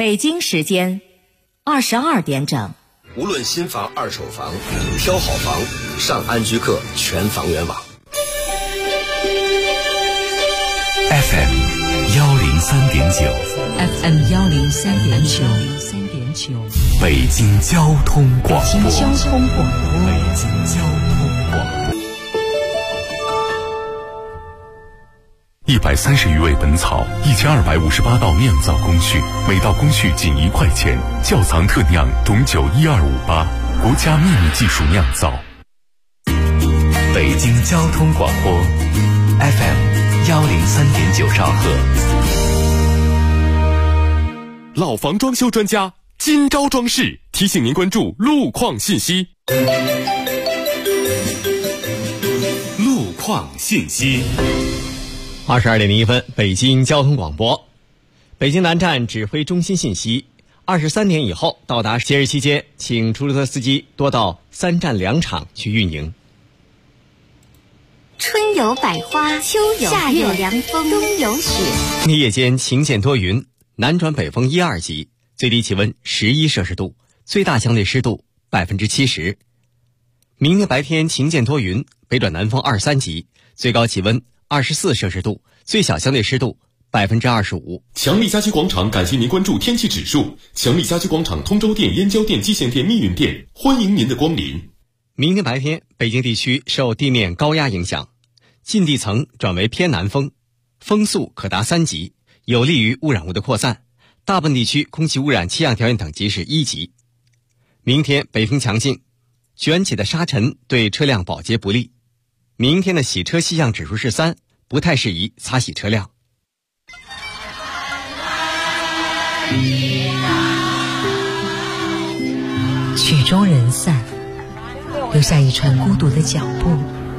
北京时间22点整。 无论新房、二手房，挑好房，上安居客全房源网。 FM 103.9 FM 103.9 北京交通广播。 北京交通广播。 北京交通广播。130余味本草，1258道酿造工序，每道工序仅1块钱。窖藏特酿董酒12588，国家秘密技术酿造。北京交通广播 FM 103.9兆赫。 老房装修专家金招装饰提醒您关注路况信息。路况信息。 22点01分，北京交通广播。北京南站指挥中心信息：23点以后到达节日期间，请出租车司机多到3站2场去运营。 春有百花，秋有夏有凉风，冬有雪。 今天夜间晴见多云，南转北风1、2级，最低气温11摄氏度，最大相对湿度70%。明天白天晴见多云，北转南风2、3级，最高气温24摄氏度，最小相对湿度25%。 强力家居广场感谢您关注天气指数。强力家居广场通州店、燕郊店、蓟县店、密云店，欢迎您的光临。 明天白天，北京地区受地面高压影响，近地层转为偏南风，风速可达3级，有利于污染物的扩散。大部分地区空气污染气象条件等级是1级。明天北风强劲，卷起的沙尘对车辆保洁不利。明天的洗车气象指数是3，不太适宜擦洗车辆。 曲终人散，留下一串孤独的脚步。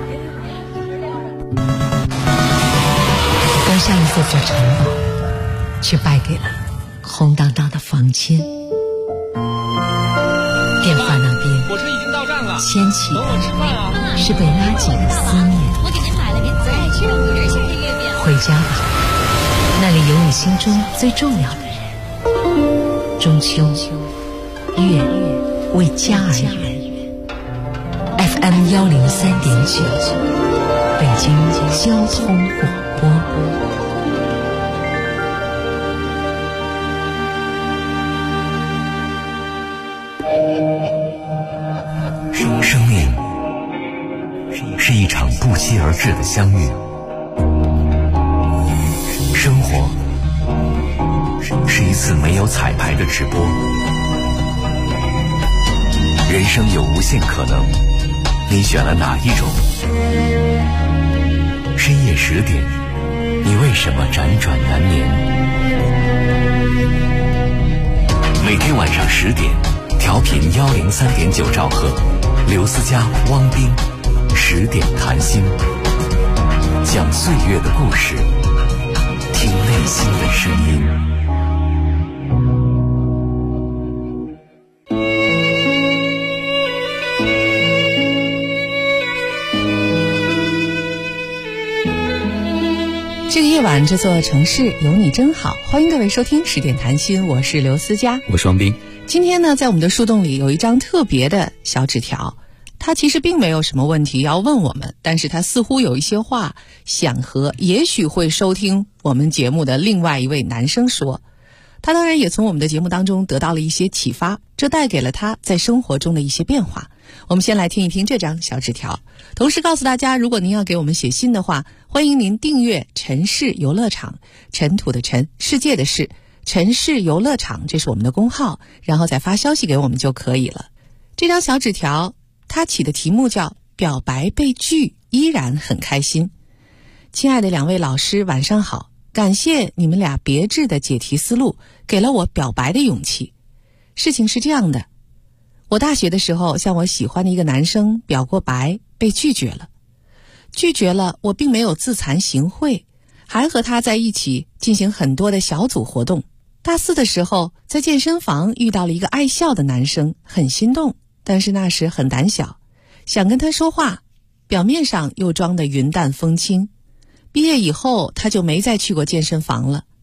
刚上一座座城堡，却败给了空荡荡的房间。电话那边， 火车已经到站了， 牵起等我吃饭啊！ 是被拉紧的思念。 我给您买了您最爱吃的五仁馅的月饼。 回家吧，那里有你心中最重要的人。中秋，月为家而圆。FM 103.9，北京交通广播。 生命是一场不期而至的相遇，生活是一次没有彩排的直播，人生有无限可能，你选了哪一种？深夜10点，你为什么辗转难眠？每天晚上10点，调频103.9兆赫，刘思佳、汪斌10点谈心，讲岁月的故事，听内心的声音。 这个夜晚，这座城市有你真好。欢迎各位收听10点谈心，我是刘思佳， 我是汪斌。 今天呢，在我们的树洞里有一张特别的小纸条，他其实并没有什么问题要问我们，但是他似乎有一些话想和也许会收听我们节目的另外一位男生说。他当然也从我们的节目当中得到了一些启发，这带给了他在生活中的一些变化。我们先来听一听这张小纸条，同时告诉大家，如果您要给我们写信的话，欢迎您订阅城市游乐场，尘土的尘，世界的世，城市游乐场，这是我们的公号，然后再发消息给我们就可以了。这张小纸条它起的题目叫表白被拒依然很开心。亲爱的2位老师晚上好，感谢你们俩别致的解题思路，给了我表白的勇气。事情是这样的，我大学的时候向我喜欢的一个男生表过白，被拒绝了。我并没有自惭形秽，还和他在一起进行很多的小组活动。大4的时候，在健身房遇到了一个爱笑的男生，很心动，但是那时很胆小，想跟他说话，表面上又装得云淡风轻。毕业以后，他就没再去过健身房了。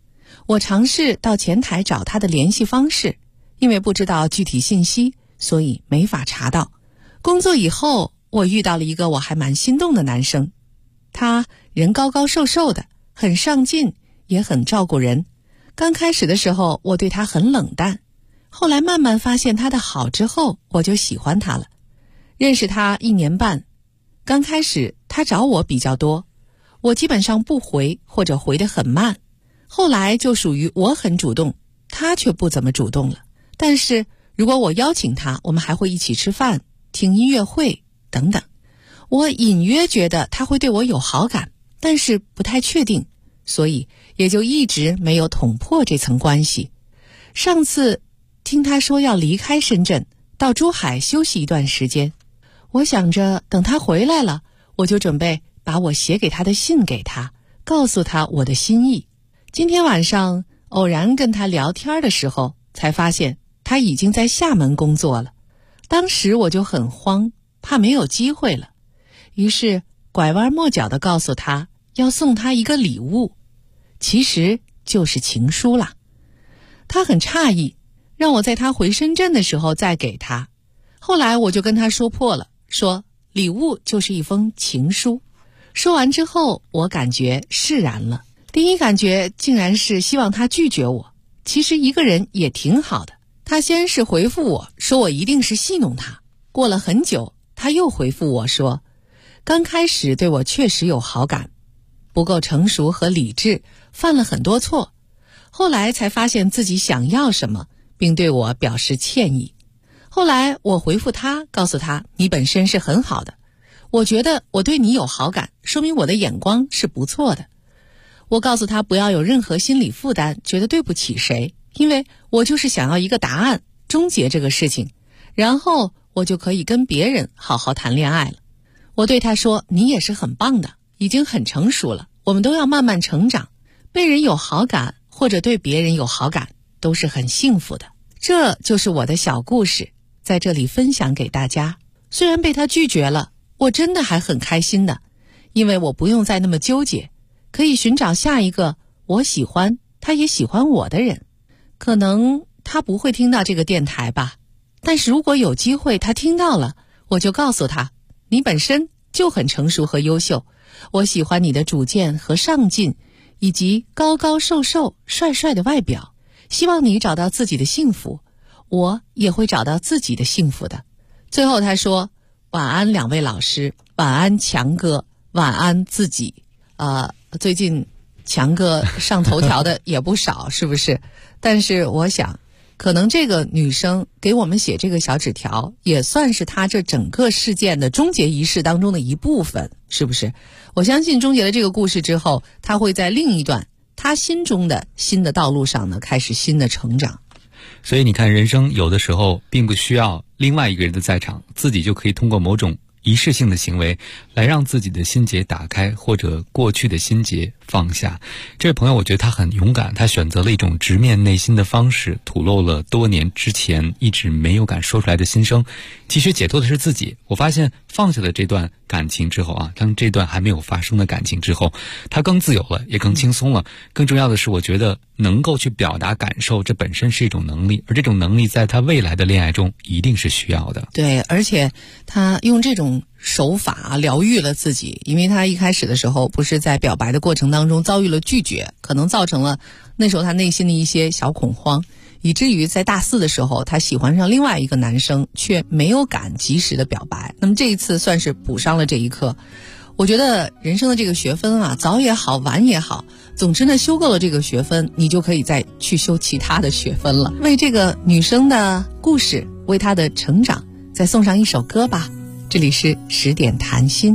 我尝试到前台找他的联系方式，因为不知道具体信息，所以没法查到。工作以后，我遇到了一个我还蛮心动的男生，他人高高瘦瘦的，很上进，也很照顾人。刚开始的时候，我对他很冷淡，后来慢慢发现他的好之后，我就喜欢他了。认识他1年半，刚开始他找我比较多，我基本上不回或者回得很慢，后来就属于我很主动，他却不怎么主动了。但是如果我邀请他，我们还会一起吃饭、听音乐会等等。我隐约觉得他会对我有好感，但是不太确定，所以也就一直没有捅破这层关系。上次听他说要离开深圳，到珠海休息一段时间，我想着等他回来了，我就准备把我写给他的信给他，告诉他我的心意。今天晚上偶然跟他聊天的时候，才发现他已经在厦门工作了。当时我就很慌，怕没有机会了，于是拐弯抹角地告诉他要送他一个礼物，其实就是情书啦。他很诧异，让我在他回深圳的时候再给他。后来我就跟他说破了，说礼物就是一封情书。说完之后，我感觉释然了。第一感觉竟然是希望他拒绝我，其实一个人也挺好的。他先是回复我说我一定是戏弄他，过了很久他又回复我说，刚开始对我确实有好感，不够成熟和理智，犯了很多错，后来才发现自己想要什么，并对我表示歉意。后来我回复他，告诉他你本身是很好的，我觉得我对你有好感，说明我的眼光是不错的。我告诉他不要有任何心理负担，觉得对不起谁，因为我就是想要一个答案，终结这个事情，然后我就可以跟别人好好谈恋爱了。我对他说，你也是很棒的，已经很成熟了，我们都要慢慢成长，被人有好感或者对别人有好感都是很幸福的。这就是我的小故事，在这里分享给大家。虽然被他拒绝了，我真的还很开心的，因为我不用再那么纠结，可以寻找下一个我喜欢他也喜欢我的人。可能他不会听到这个电台吧，但是如果有机会他听到了，我就告诉他，你本身就很成熟和优秀，我喜欢你的主见和上进，以及高高瘦瘦帅帅的外表，希望你找到自己的幸福，我也会找到自己的幸福的。最后他说，晚安两位老师，晚安强哥，晚安自己。最近强哥上头条的也不少是不是？但是我想可能这个女生给我们写这个小纸条也算是她这整个事件的终结仪式当中的一部分，是不是？我相信终结了这个故事之后，她会在另一段她心中的新的道路上呢开始新的成长。 所以你看，人生有的时候并不需要另外一个人的在场，自己就可以通过某种仪式性的行为来让自己的心结打开，或者过去的心结放下。这位朋友我觉得他很勇敢，他选择了一种直面内心的方式，吐露了多年之前一直没有敢说出来的心声。其实解脱的是自己。我发现放下了这段感情之后当这段还没有发生的感情之后，他更自由了，也更轻松了。更重要的是，我觉得能够去表达感受，这本身是一种能力，而这种能力在他未来的恋爱中一定是需要的。 对，而且他用这种手法疗愈了自己，因为他一开始的时候不是在表白的过程当中遭遇了拒绝，可能造成了那时候他内心的一些小恐慌，以至于在大4的时候他喜欢上另外一个男生，却没有敢及时的表白。那么这一次算是补上了这一课。我觉得人生的这个学分早也好晚也好，总之呢修够了这个学分，你就可以再去修其他的学分了。为这个女生的故事，为她的成长再送上一首歌吧。这里是10点谈心。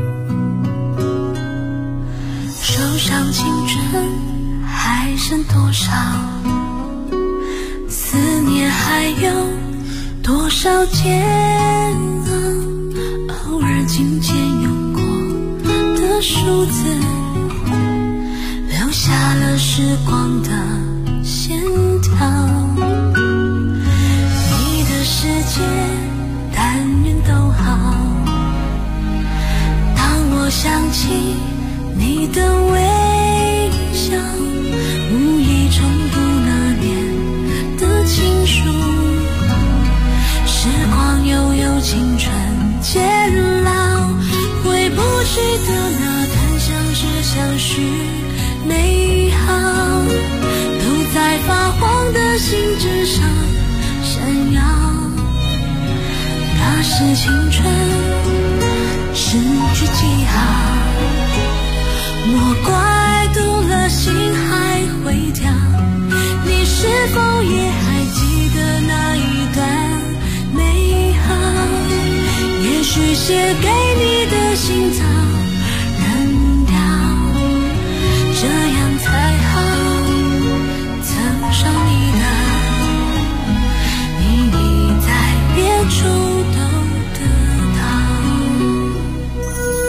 手上青春还剩多少，思念还有多少煎熬，偶尔琴键用过的数字，留下了时光的线条。你的世界但愿都好，当我想起你的微笑，无意中是青春失去记号，莫怪读了心还会跳。你是否也还记得那一段美好？也许写给你的信早扔掉，这样才好。曾伤你的，你已在别处都得到。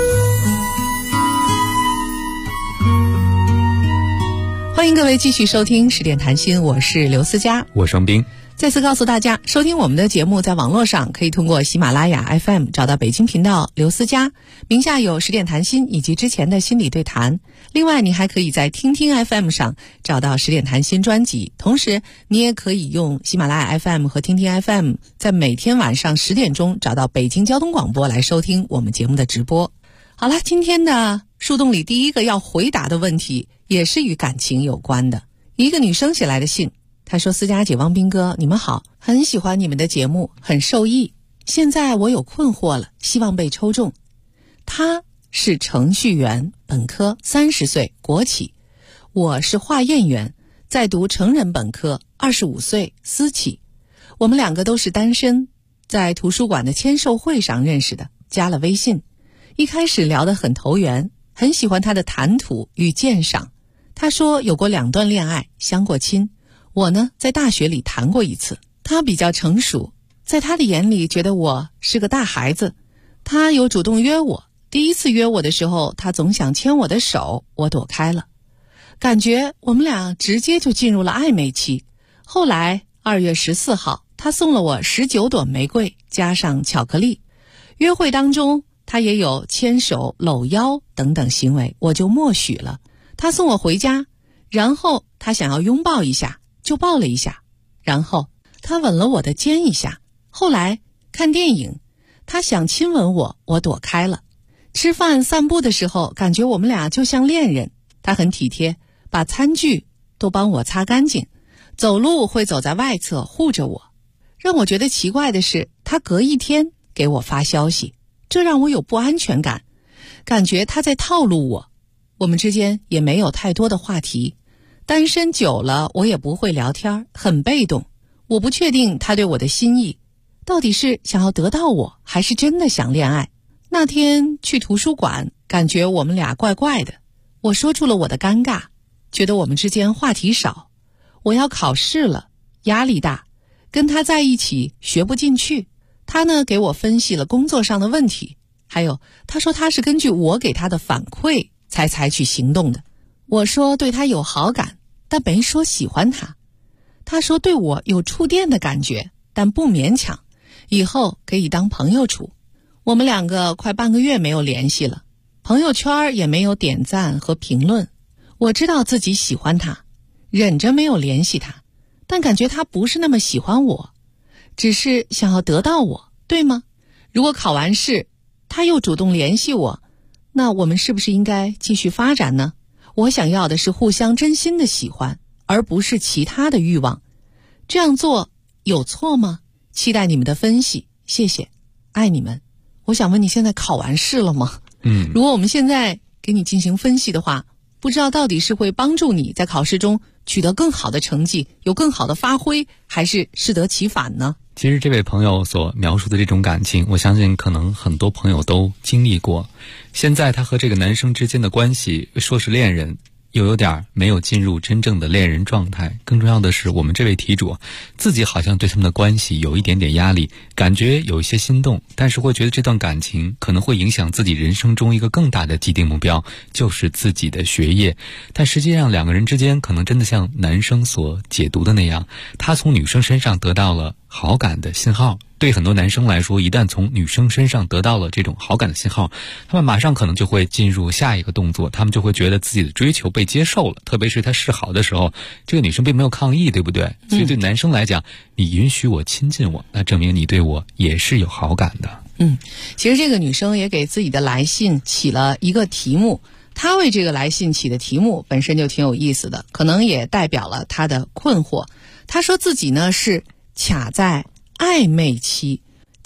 欢迎各位继续收听10点谈心，我是刘思佳， 我双冰。 再次告诉大家，收听我们的节目在网络上可以通过喜马拉雅 FM 找到北京频道刘思佳，名下有10点谈心以及之前的心理对谈。另外你还可以在听听 FM 上找到10点谈心专辑，同时你也可以用喜马拉雅 FM 和听听 FM 在每天晚上10点钟找到北京交通广播来收听我们节目的直播。好了，今天的树洞里第一个要回答的问题也是与感情有关的。一个女生写来的信，她说：思佳姐、汪斌哥，你们好，很喜欢你们的节目，很受益。现在我有困惑了，希望被抽中。他是程序员，本科，30岁，国企。我是化验员，在读成人本科，25岁，私企。我们两个都是单身，在图书馆的签售会上认识的，加了微信。一开始聊得很投缘，很喜欢他的谈吐与鉴赏。他说有过2段恋爱，相过亲。我呢，在大学里谈过一次。他比较成熟，在他的眼里觉得我是个大孩子。他有主动约我，第一次约我的时候，他总想牵我的手，我躲开了。感觉我们俩直接就进入了暧昧期。后来2月14号，他送了我19朵玫瑰，加上巧克力。约会当中，他也有牵手、搂腰等等行为，我就默许了。他送我回家，然后他想要拥抱一下，就抱了一下，然后他吻了我的肩一下。后来看电影，他想亲吻我，我躲开了。吃饭散步的时候，感觉我们俩就像恋人。他很体贴，把餐具都帮我擦干净，走路会走在外侧护着我。让我觉得奇怪的是，他隔一天给我发消息，这让我有不安全感，感觉他在套路我。我们之间也没有太多的话题，单身久了我也不会聊天，很被动。我不确定他对我的心意，到底是想要得到我，还是真的想恋爱。那天去图书馆，感觉我们俩怪怪的。我说出了我的尴尬，觉得我们之间话题少。我要考试了，压力大，跟他在一起学不进去。他呢，给我分析了工作上的问题，还有他说他是根据我给他的反馈才采取行动的。我说对他有好感，但没说喜欢他。他说对我有触电的感觉，但不勉强，以后可以当朋友处。我们两个快半个月没有联系了，朋友圈也没有点赞和评论。我知道自己喜欢他，忍着没有联系他，但感觉他不是那么喜欢我，只是想要得到我，对吗？如果考完试，他又主动联系我，那我们是不是应该继续发展呢？我想要的是互相真心的喜欢，而不是其他的欲望。这样做有错吗？期待你们的分析，谢谢，爱你们。我想问你，现在考完试了吗？如果我们现在给你进行分析的话，不知道到底是会帮助你在考试中取得更好的成绩，有更好的发挥，还是适得其反呢？ 其实这位朋友所描述的这种感情，我相信可能很多朋友都经历过。现在他和这个男生之间的关系，说是恋人，又有点没有进入真正的恋人状态。更重要的是，我们这位题主自己好像对他们的关系有一点点压力，感觉有一些心动，但是会觉得这段感情可能会影响自己人生中一个更大的既定目标，就是自己的学业。但实际上两个人之间可能真的像男生所解读的那样，他从女生身上得到了好感的信号。对很多男生来说，一旦从女生身上得到了这种好感的信号，他们马上可能就会进入下一个动作，他们就会觉得自己的追求被接受了。特别是他示好的时候，这个女生并没有抗议，对不对？所以对男生来讲，你允许我亲近我，那证明你对我也是有好感的。 其实这个女生也给自己的来信起了一个题目，她为这个来信起的题目本身就挺有意思的，可能也代表了她的困惑。她说自己呢是卡在暧昧期，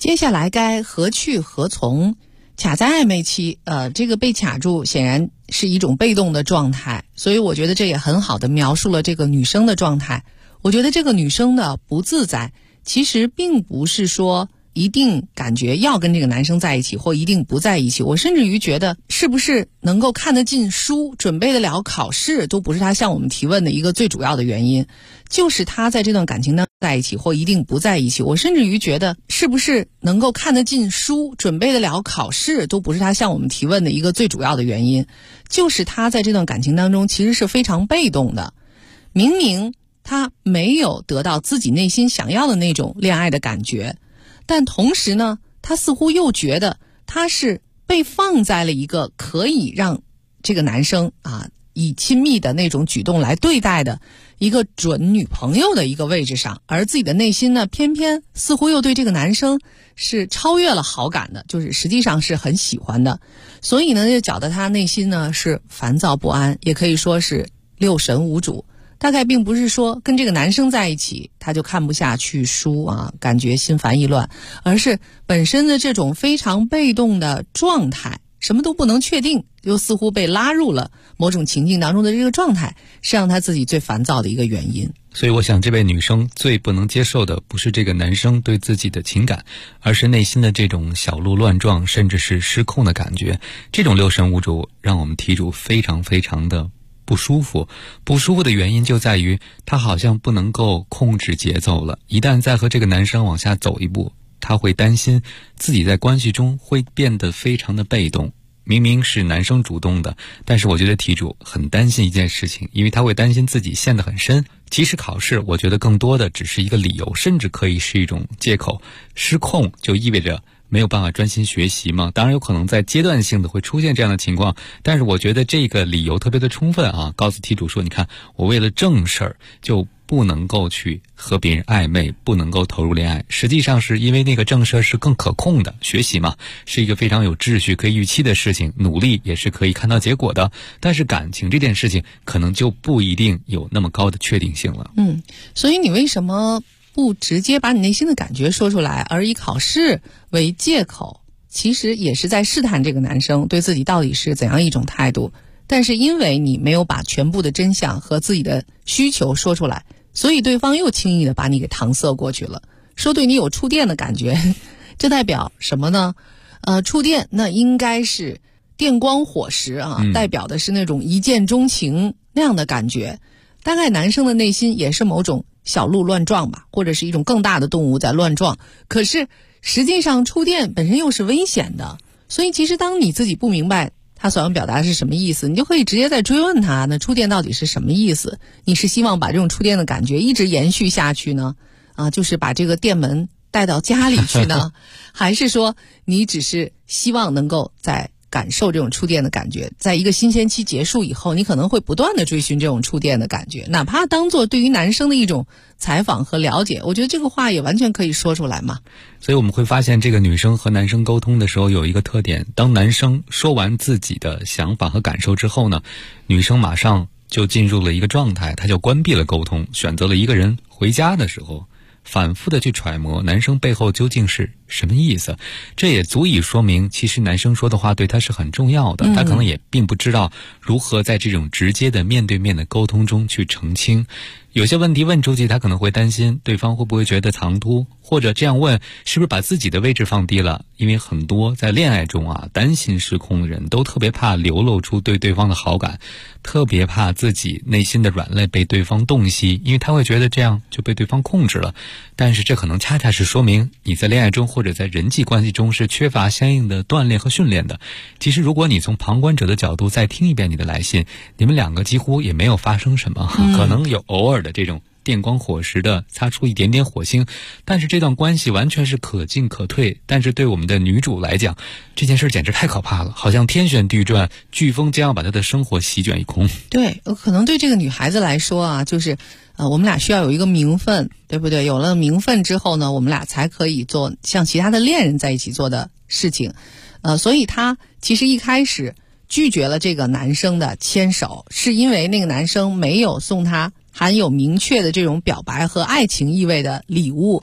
接下来该何去何从？卡在暧昧期，这个被卡住显然是一种被动的状态，所以我觉得这也很好的描述了这个女生的状态。我觉得这个女生的不自在，其实并不是说一定感觉要跟这个男生在一起或一定不在一起，我甚至于觉得是不是能够看得进书，准备得了考试，都不是他向我们提问的一个最主要的原因。就是他在这段感情当中在一起或一定不在一起，我甚至于觉得是不是能够看得进书，准备得了考试，都不是他向我们提问的一个最主要的原因。就是他在这段感情当中其实是非常被动的，明明他没有得到自己内心想要的那种恋爱的感觉，但同时呢，他似乎又觉得他是被放在了一个可以让这个男生以亲密的那种举动来对待的一个准女朋友的一个位置上，而自己的内心呢，偏偏似乎又对这个男生是超越了好感的，就是实际上是很喜欢的。所以呢，就搅得他内心呢是烦躁不安，也可以说是六神无主。大概并不是说跟这个男生在一起他就看不下去书感觉心烦意乱，而是本身的这种非常被动的状态，什么都不能确定，又似乎被拉入了某种情境当中的这个状态，是让他自己最烦躁的一个原因。 所以我想这位女生最不能接受的不是这个男生对自己的情感，而是内心的这种小鹿乱撞甚至是失控的感觉。这种六神无主让我们题主非常非常的不舒服。不舒服的原因就在于他好像不能够控制节奏了，一旦再和这个男生往下走一步，他会担心自己在关系中会变得非常的被动。明明是男生主动的，但是我觉得题主很担心一件事情，因为他会担心自己陷得很深。其实考试我觉得更多的只是一个理由，甚至可以是一种借口。失控就意味着没有办法专心学习嘛，当然有可能在阶段性的会出现这样的情况，但是我觉得这个理由特别的充分告诉题主说，你看我为了正事儿就不能够去和别人暧昧，不能够投入恋爱，实际上是因为那个正事儿是更可控的，学习嘛是一个非常有秩序可以预期的事情，努力也是可以看到结果的，但是感情这件事情可能就不一定有那么高的确定性了。 所以你为什么不直接把你内心的感觉说出来，而以考试为借口，其实也是在试探这个男生对自己到底是怎样一种态度。但是因为你没有把全部的真相和自己的需求说出来，所以对方又轻易的把你给搪塞过去了，说对你有触电的感觉。这代表什么呢？触电那应该是电光火石代表的是那种一见钟情那样的感觉。大概男生的内心也是某种小鹿乱撞吧，或者是一种更大的动物在乱撞，可是实际上触电本身又是危险的。所以其实当你自己不明白他所要表达的是什么意思，你就可以直接再追问他，那触电到底是什么意思？你是希望把这种触电的感觉一直延续下去呢？就是把这个电门带到家里去呢？还是说你只是希望能够在感受这种触电的感觉，在一个新鲜期结束以后，你可能会不断的追寻这种触电的感觉，哪怕当做对于男生的一种采访和了解，我觉得这个话也完全可以说出来嘛。 所以我们会发现这个女生和男生沟通的时候有一个特点，当男生说完自己的想法和感受之后呢，女生马上就进入了一个状态，她就关闭了沟通，选择了一个人回家的时候反复的去揣摩男生背后究竟是什么意思。这也足以说明其实男生说的话对他是很重要的，他可能也并不知道如何在这种直接的面对面的沟通中去澄清。有些问题问出去，他可能会担心对方会不会觉得唐突，或者这样问是不是把自己的位置放低了。因为很多在恋爱中担心失控的人都特别怕流露出对对方的好感，特别怕自己内心的软肋被对方洞悉，因为他会觉得这样就被对方控制了。但是这可能恰恰是说明你在恋爱中或者在人际关系中是缺乏相应的锻炼和训练的。其实如果你从旁观者的角度再听一遍你的来信，你们两个几乎也没有发生什么，可能有偶尔的这种电光火石的擦出一点点火星，但是这段关系完全是可进可退。但是对我们的女主来讲，这件事简直太可怕了，好像天旋地转，飓风将要把她的生活席卷一空。 对，可能对这个女孩子来说就是我们俩需要有一个名分，对不对？有了名分之后呢，我们俩才可以做像其他的恋人在一起做的事情。所以她其实一开始拒绝了这个男生的牵手，是因为那个男生没有送她含有明确的这种表白和爱情意味的礼物。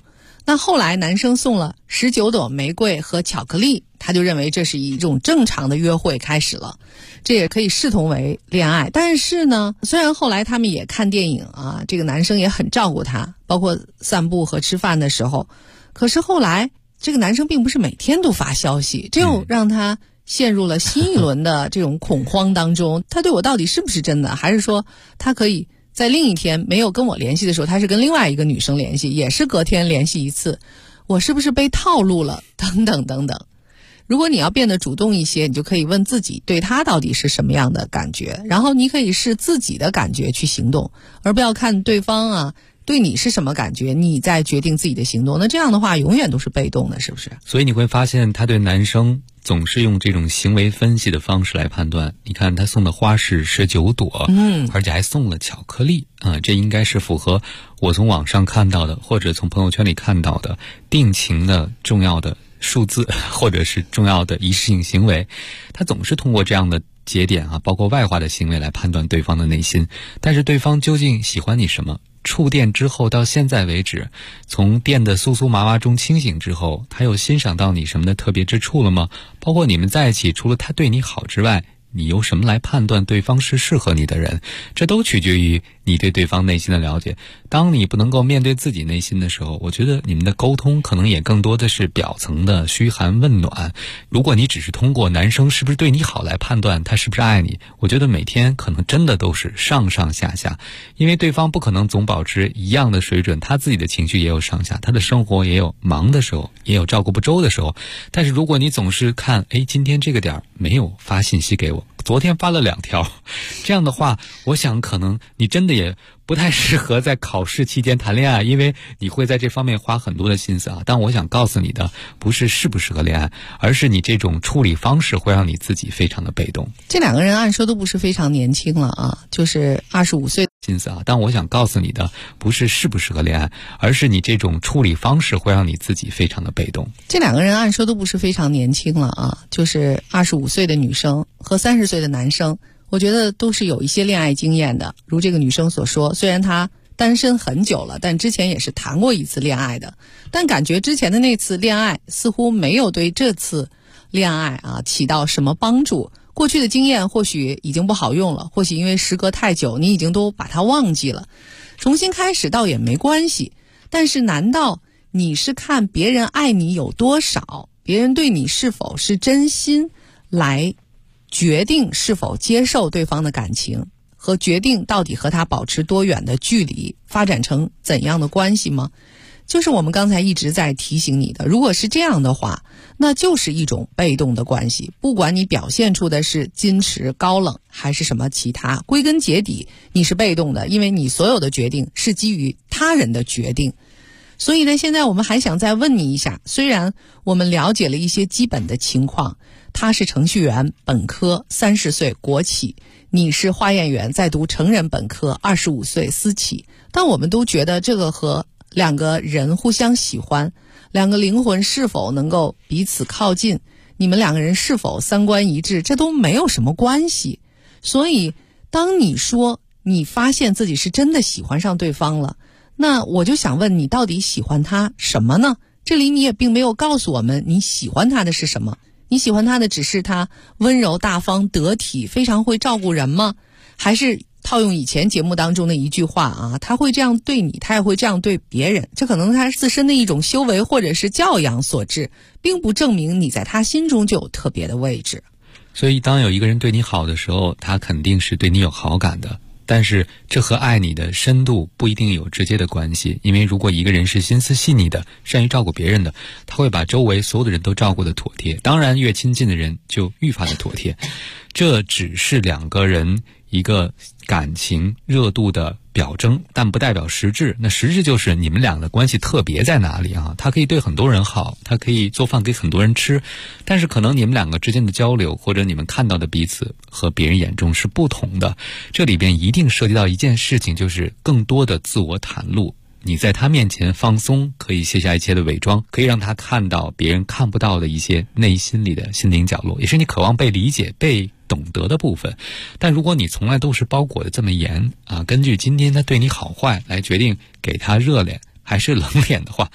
那后来男生送了19朵玫瑰和巧克力，他就认为这是一种正常的约会开始了，这也可以视同为恋爱。但是呢，虽然后来他们也看电影啊，这个男生也很照顾他，包括散步和吃饭的时候，可是后来这个男生并不是每天都发消息，这又让他陷入了新一轮的这种恐慌当中。他对我到底是不是真的，还是说他可以在另一天没有跟我联系的时候，他是跟另外一个女生联系，也是隔天联系一次，我是不是被套路了，等等等等。如果你要变得主动一些，你就可以问自己对他到底是什么样的感觉，然后你可以视自己的感觉去行动，而不要看对方啊对你是什么感觉，你再决定自己的行动。那这样的话永远都是被动的，是不是？ 所以你会发现他对男生总是用这种行为分析的方式来判断。你看他送的花是19朵，而且还送了巧克力啊，这应该是符合我从网上看到的，或者从朋友圈里看到的定情的重要的数字，或者是重要的仪式性行为。他总是通过这样的节点啊，包括外化的行为来判断对方的内心。但是对方究竟喜欢你什么？触电之后到现在为止，从电的酥酥麻麻中清醒之后，他有欣赏到你什么的特别之处了吗？包括你们在一起，除了他对你好之外，你由什么来判断对方是适合你的人？这都取决于你对对方内心的了解。当你不能够面对自己内心的时候，我觉得你们的沟通可能也更多的是表层的嘘寒问暖。如果你只是通过男生是不是对你好来判断他是不是爱你，我觉得每天可能真的都是上上下下，因为对方不可能总保持一样的水准，他自己的情绪也有上下，他的生活也有忙的时候，也有照顾不周的时候。但是如果你总是看今天这个点没有发信息给我，昨天发了2条，这样的话我想可能你真的也不太适合在考试期间谈恋爱，因为你会在这方面花很多的心思啊。但我想告诉你的不是适不适合恋爱，而是你这种处理方式会让你自己非常的被动。 这两个人按说都不是非常年轻了啊，就是25岁心思啊。但我想告诉你的不是适不适合恋爱，而是你这种处理方式会让你自己非常的被动。 这两个人按说都不是非常年轻了啊，就是25岁的女生和30岁的男生，我觉得都是有一些恋爱经验的。如这个女生所说，虽然她单身很久了，但之前也是谈过一次恋爱的，但感觉之前的那次恋爱似乎没有对这次恋爱啊起到什么帮助。过去的经验或许已经不好用了，或许因为时隔太久，你已经都把它忘记了，重新开始倒也没关系。但是难道你是看别人爱你有多少，别人对你是否是真心来决定是否接受对方的感情，和决定到底和他保持多远的距离，发展成怎样的关系吗？就是我们刚才一直在提醒你的，如果是这样的话，那就是一种被动的关系。不管你表现出的是矜持高冷还是什么其他，归根结底你是被动的，因为你所有的决定是基于他人的决定。所以呢，现在我们还想再问你一下，虽然我们了解了一些基本的情况，他是程序员，本科，30岁，国企，你是化验员，在读成人本科，25岁，私企，但我们都觉得这个和两个人互相喜欢，两个灵魂是否能够彼此靠近，你们两个人是否三观一致，这都没有什么关系。所以当你说你发现自己是真的喜欢上对方了，那我就想问你，到底喜欢他什么呢？这里你也并没有告诉我们你喜欢他的是什么。你喜欢他的只是他温柔大方得体，非常会照顾人吗？还是套用以前节目当中的一句话啊，他会这样对你，他也会这样对别人，这可能他自身的一种修为或者是教养所致，并不证明你在他心中就有特别的位置。 所以当有一个人对你好的时候，他肯定是对你有好感的，但是这和爱你的深度不一定有直接的关系。因为如果一个人是心思细腻的，善于照顾别人的，他会把周围所有的人都照顾得妥帖，当然越亲近的人就愈发的妥帖。这只是两个人一个感情热度的表征，但不代表实质。那实质就是你们俩的关系特别在哪里啊？他可以对很多人好，他可以做饭给很多人吃，但是可能你们两个之间的交流，或者你们看到的彼此和别人眼中是不同的。这里边一定涉及到一件事情，就是更多的自我袒露。你在他面前放松，可以卸下一切的伪装，可以让他看到别人看不到的一些内心里的心灵角落，也是你渴望被理解被懂得的部分。但如果你从来都是包裹的这么严啊，根据今天他对你好坏来决定给他热脸还是冷脸的话，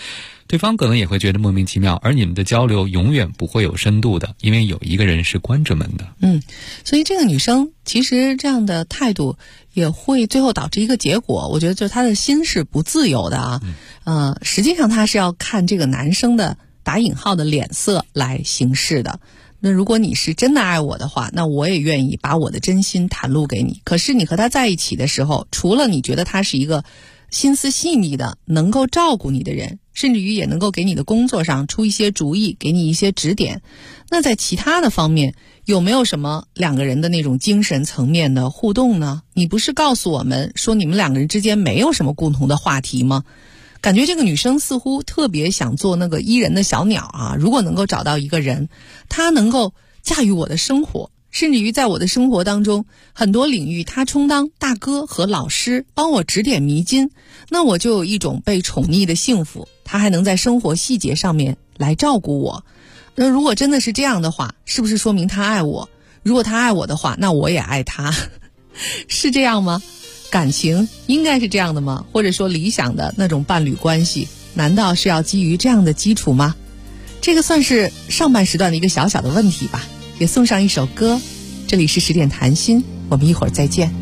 对方可能也会觉得莫名其妙，而你们的交流永远不会有深度的，因为有一个人是关着门的。 所以这个女生其实这样的态度也会最后导致一个结果，我觉得就是她的心是不自由的啊。实际上她是要看这个男生的打引号的脸色来行事的。那如果你是真的爱我的话，那我也愿意把我的真心袒露给你。可是你和他在一起的时候，除了你觉得他是一个心思细腻的能够照顾你的人，甚至于也能够给你的工作上出一些主意，给你一些指点，那在其他的方面有没有什么两个人的那种精神层面的互动呢？你不是告诉我们说你们两个人之间没有什么共同的话题吗？感觉这个女生似乎特别想做那个伊人的小鸟啊！如果能够找到一个人，他能够驾驭我的生活，甚至于在我的生活当中很多领域他充当大哥和老师，帮我指点迷津，那我就有一种被宠溺的幸福。他还能在生活细节上面来照顾我。那如果真的是这样的话，是不是说明他爱我？如果他爱我的话，那我也爱他。是这样吗？感情应该是这样的吗？或者说理想的那种伴侣关系，难道是要基于这样的基础吗？这个算是上半时段的一个小小的问题吧。也送上一首歌，这里是10点谈心，我们一会儿再见。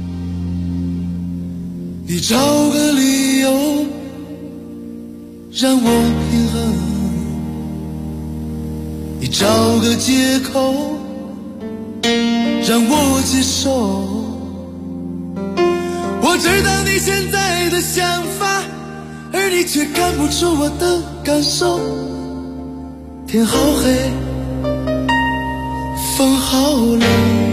你找个理由让我平衡，你找个借口让我接受。我知道你现在的想法，而你却看不出我的感受。天好黑，风好冷，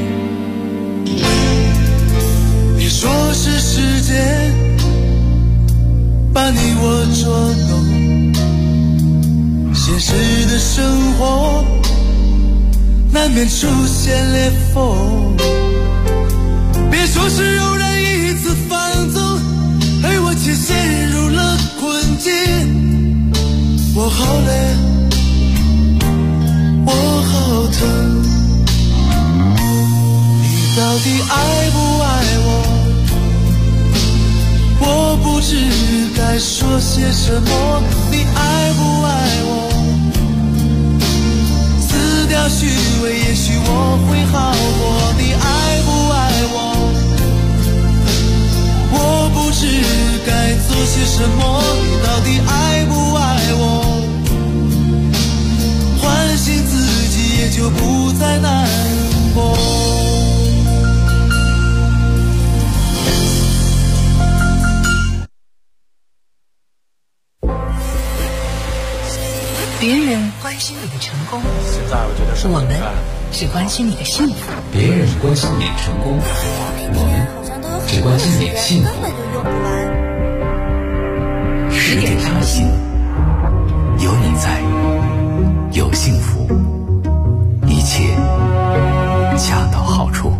你说是时间把你我捉弄，现实的生活难免出现裂缝。别说是偶然一次放纵，而我却陷入了困境。我好累，我好疼，你到底爱不爱我？我不知该说些什么。你爱不爱我？撕掉虚伪，也许我会好过。你爱不爱我？我不知该做些什么。你到底爱不爱我？唤醒自己，也就不再难过。 别人关心你的成功，我们只关心你的幸福。 别人关心你的成功，我们只关心你的幸福。10点谈心，有你在，有幸福，一切恰到好处。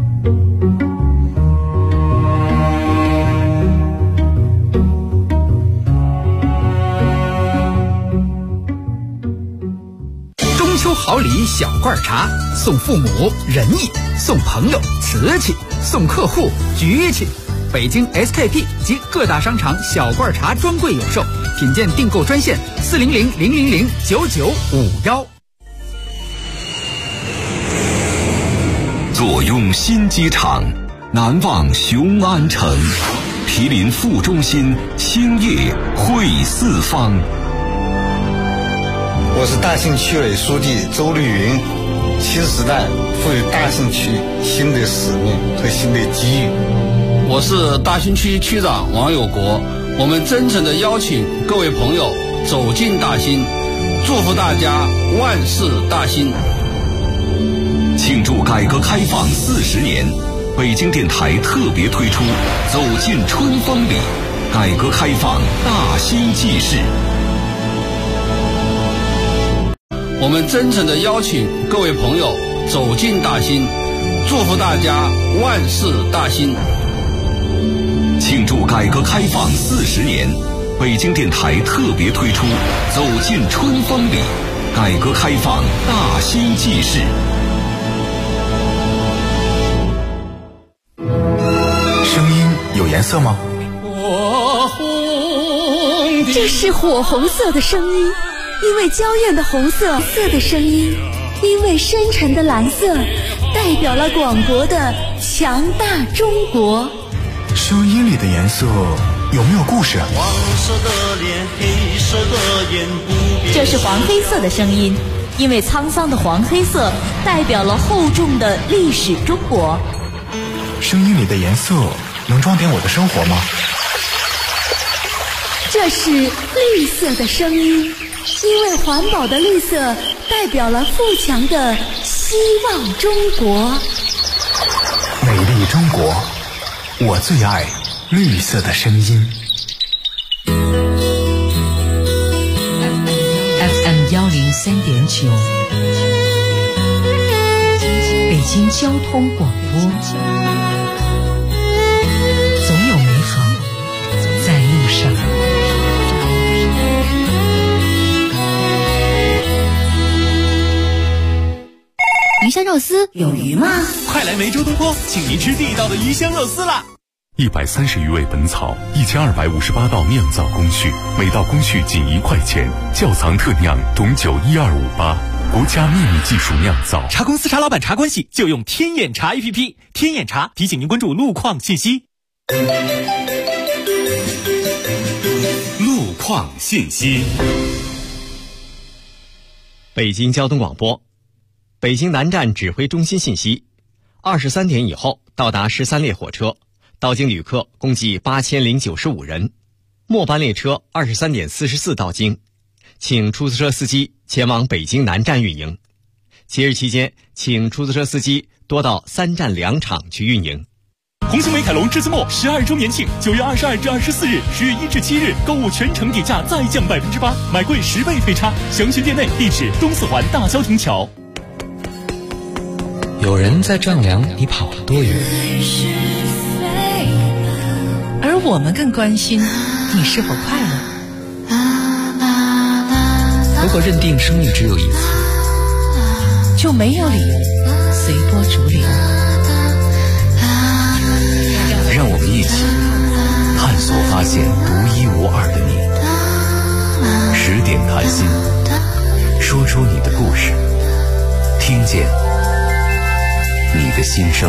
中秋好礼小罐茶，送父母仁义，送朋友瓷器，送客户局气。北京 SKP 及各大商场小罐茶专柜有售，品鉴订购专线400-000-9951。 坐拥新机场，难忘雄安城，毗邻副中心，兴业汇四方。 我是大兴区委书记周绿云。新时代赋予大兴区新的使命和新的机遇。 我是大兴区区长王有国。我们真诚地邀请各位朋友走进大兴，祝福大家万事大兴。 庆祝改革开放40年，北京电台特别推出走进春风里，改革开放大兴纪事。 我们真诚地邀请各位朋友走进大兴，祝福大家万事大兴。 庆祝改革开放40年，北京电台特别推出走进春风里，改革开放大兴纪事。 声音有颜色吗？ 我红这是火红色的声音，因为娇艳的红色的声音，因为深沉的蓝色，代表了广博的强大中国。 声音里的颜色有没有故事？ 黄色的脸，黑色的眼，不变。 这是黄黑色的声音，因为沧桑的黄黑色代表了厚重的历史中国。 声音里的颜色能装点我的生活吗？ 这是绿色的声音，因为环保的绿色代表了富强的希望中国。 美丽中国，我最爱绿色的声音。 FM 103.9，北京交通广播，总有美好在路上。 鱼香肉丝有鱼吗？ 快来梅州东坡，请您吃地道的鱼香肉丝啦 ！130余味本草，1258道酿造工序，每道工序仅1块钱。窖藏特酿种酒12588，国家秘密技术酿造。 茶公司茶老板茶关系就用天眼茶 APP， 天眼茶提醒您关注路况信息。 路况信息。 北京交通广播，北京南站指挥中心信息：23点以后到达13列火车，到京旅客共计8095人。末班列车23点44到京，请出租车司机前往北京南站运营。节日期间，请出租车司机多到3站2场去运营。 红星美凯龙至尊末12周年庆，9月22至24日，10月1至7日，购物全程底价再降8%，买贵10倍退差。详询店内，地址东四环大萧亭桥。 有人在丈量你跑了多远， 而我们更关心你是否快乐。 如果认定生命只有一次， 就没有理由随波逐流。 让我们一起探索发现独一无二的你。10点谈心，说出你的故事，听见你的心声。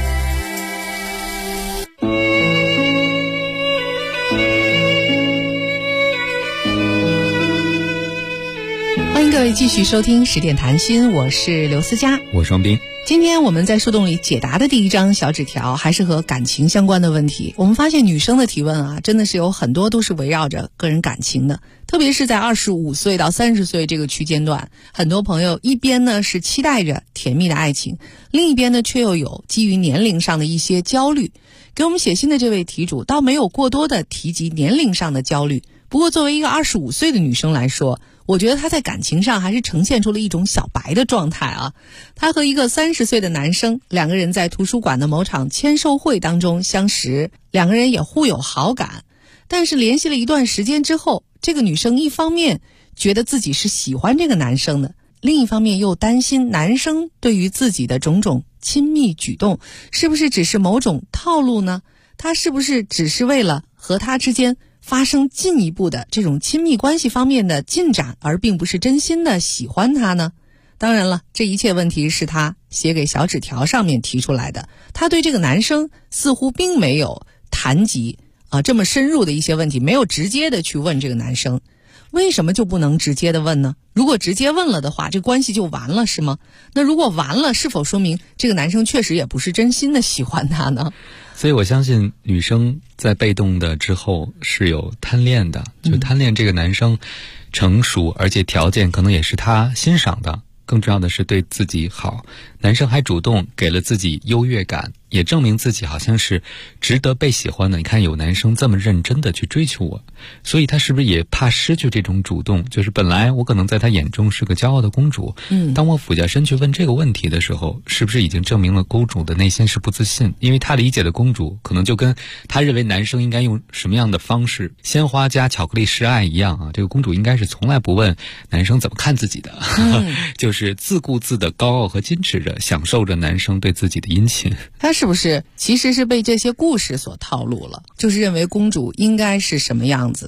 欢迎各位继续收听10点谈心，我是刘思佳， 我是王斌。 今天我们在树洞里解答的第一张小纸条还是和感情相关的问题。我们发现女生的提问啊，真的是有很多都是围绕着个人感情的，特别是在25岁到30岁这个区间段，很多朋友一边呢是期待着甜蜜的爱情，另一边呢却又有基于年龄上的一些焦虑。给我们写信的这位题主倒没有过多的提及年龄上的焦虑，不过作为一个25岁的女生来说，我觉得她在感情上还是呈现出了一种小白的状态啊。她和一个30岁的男生，两个人在图书馆的某场签售会当中相识，两个人也互有好感。但是联系了一段时间之后，这个女生一方面觉得自己是喜欢这个男生的，另一方面又担心男生对于自己的种种亲密举动是不是只是某种套路呢？他是不是只是为了和他之间发生进一步的这种亲密关系方面的进展，而并不是真心的喜欢他呢？当然了，这一切问题是他写给小纸条上面提出来的，他对这个男生似乎并没有谈及这么深入的一些问题，没有直接的去问这个男生。为什么就不能直接的问呢？如果直接问了的话，这关系就完了是吗？那如果完了，是否说明这个男生确实也不是真心的喜欢他呢？ 所以我相信女生在被动的之后是有贪恋的，就贪恋这个男生成熟，而且条件可能也是他欣赏的，更重要的是对自己好。男生还主动给了自己优越感，也证明自己好像是值得被喜欢的。你看有男生这么认真的去追求我，所以他是不是也怕失去这种主动？就是本来我可能在他眼中是个骄傲的公主，当我俯下身去问这个问题的时候，是不是已经证明了公主的内心是不自信？因为他理解的公主可能就跟他认为男生应该用什么样的方式，鲜花加巧克力示爱一样啊。这个公主应该是从来不问男生怎么看自己的，就是自顾自的高傲和矜持着，享受着男生对自己的殷勤。 他是不是其实是被这些故事所套路了，就是认为公主应该是什么样子的，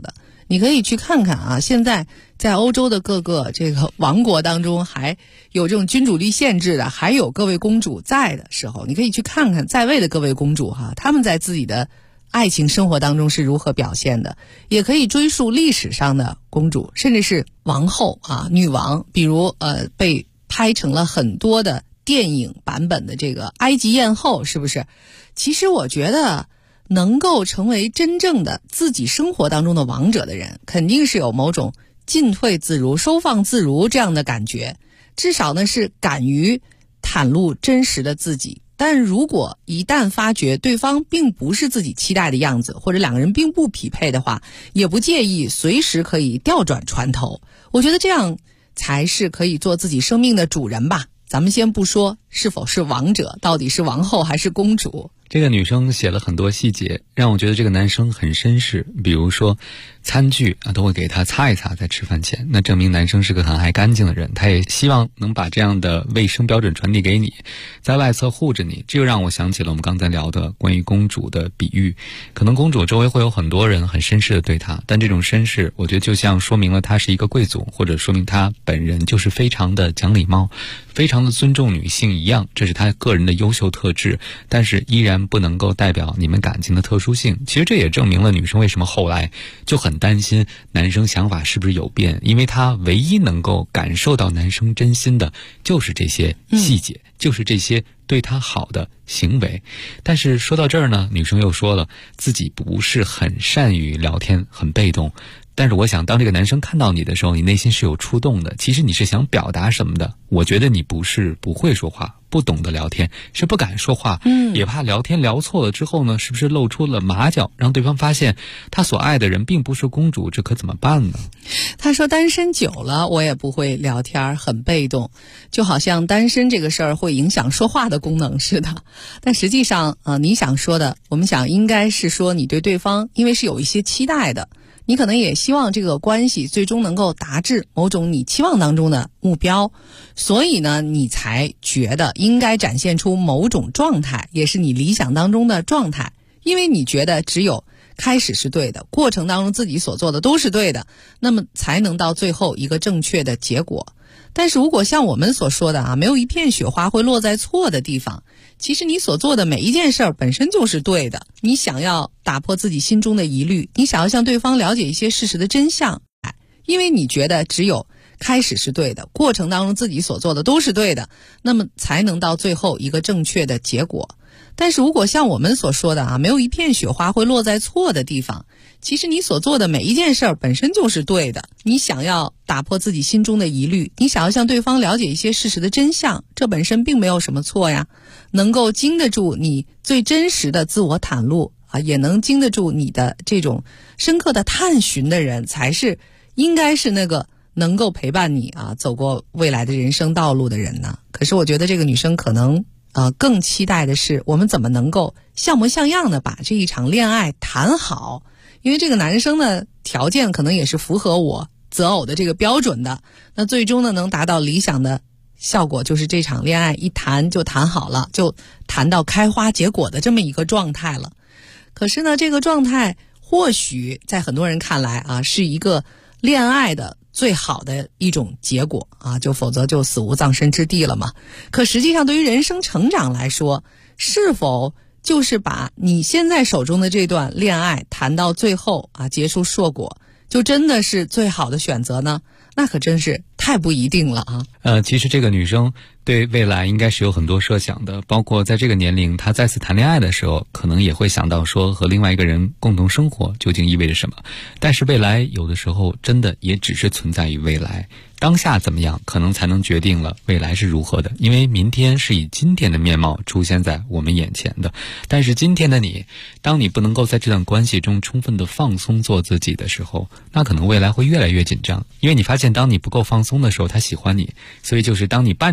你可以去看看啊，现在在欧洲的各个这个王国当中，还有这种君主立宪制的，还有各位公主在的时候，你可以去看看在位的各位公主哈，他们在自己的爱情生活当中是如何表现的，也可以追溯历史上的公主，甚至是王后啊、女王，比如被拍成了很多的电影版本的这个埃及艳后，是不是？其实我觉得能够成为真正的自己生活当中的王者的人，肯定是有某种进退自如、收放自如这样的感觉，至少呢是敢于袒露真实的自己。但如果一旦发觉对方并不是自己期待的样子，或者两个人并不匹配的话，也不介意随时可以调转船头。我觉得这样才是可以做自己生命的主人吧。咱们先不说是否是王者，到底是王后还是公主。 这个女生写了很多细节，让我觉得这个男生很绅士。比如说餐具都会给他擦一擦在吃饭前，那证明男生是个很爱干净的人，他也希望能把这样的卫生标准传递给你，在外侧护着你。这就让我想起了我们刚才聊的关于公主的比喻，可能公主周围会有很多人很绅士的对她，但这种绅士我觉得就像说明了她是一个贵族，或者说明她本人就是非常的讲礼貌，非常的尊重女性一样，这是她个人的优秀特质，但是依然不能够代表你们感情的特殊性。其实这也证明了女生为什么后来就很担心男生想法是不是有变，因为她唯一能够感受到男生真心的就是这些细节，就是这些对她好的行为。但是说到这儿呢，女生又说了自己不是很善于聊天，很被动。但是我想当这个男生看到你的时候，你内心是有触动的，其实你是想表达什么的。我觉得你不是不会说话，不懂得聊天，是不敢说话，也怕聊天聊错了之后呢，是不是露出了马脚，让对方发现他所爱的人并不是公主，这可怎么办呢？ 他说单身久了我也不会聊天，很被动，就好像单身这个事儿会影响说话的功能似的。但实际上你想说的，我们想应该是说你对对方因为是有一些期待的，你可能也希望这个关系最终能够达至某种你期望当中的目标，所以呢你才觉得应该展现出某种状态，也是你理想当中的状态。因为你觉得只有开始是对的，过程当中自己所做的都是对的，那么才能到最后一个正确的结果。但是如果像我们所说的没有一片雪花会落在错的地方，其实你所做的每一件事儿本身就是对的。你想要打破自己心中的疑虑，你想要向对方了解一些事实的真相，因为你觉得只有开始是对的，过程当中自己所做的都是对的，那么才能到最后一个正确的结果。但是如果像我们所说的没有一片雪花会落在错的地方，其实你所做的每一件事儿本身就是对的。你想要打破自己心中的疑虑，你想要向对方了解一些事实的真相，这本身并没有什么错呀。能够经得住你最真实的自我袒露也能经得住你的这种深刻的探寻的人，才是应该是那个能够陪伴你走过未来的人生道路的人呢。可是我觉得这个女生可能更期待的是我们怎么能够像模像样的把这一场恋爱谈好，因为这个男生的条件可能也是符合我择偶的这个标准的，那最终呢能达到理想的效果，就是这场恋爱一谈就谈好了，就谈到开花结果的这么一个状态了。可是呢这个状态或许在很多人看来是一个恋爱的最好的一种结果就否则就死无葬身之地了嘛。可实际上对于人生成长来说，是否就是把你现在手中的这段恋爱谈到最后结出硕果，就真的是最好的选择呢？那可真是太不一定了其实这个女生对未来应该是有很多设想的，包括在这个年龄她再次谈恋爱的时候，可能也会想到说和另外一个人共同生活究竟意味着什么。但是未来有的时候真的也只是存在于未来，当下怎么样可能才能决定了未来是如何的，因为明天是以今天的面貌出现在我们眼前的。但是今天的你，当你不能够在这段关系中充分的放松做自己的时候，那可能未来会越来越紧张，因为你发现当你不够放松的时候他喜欢你，所以就是当你扮成公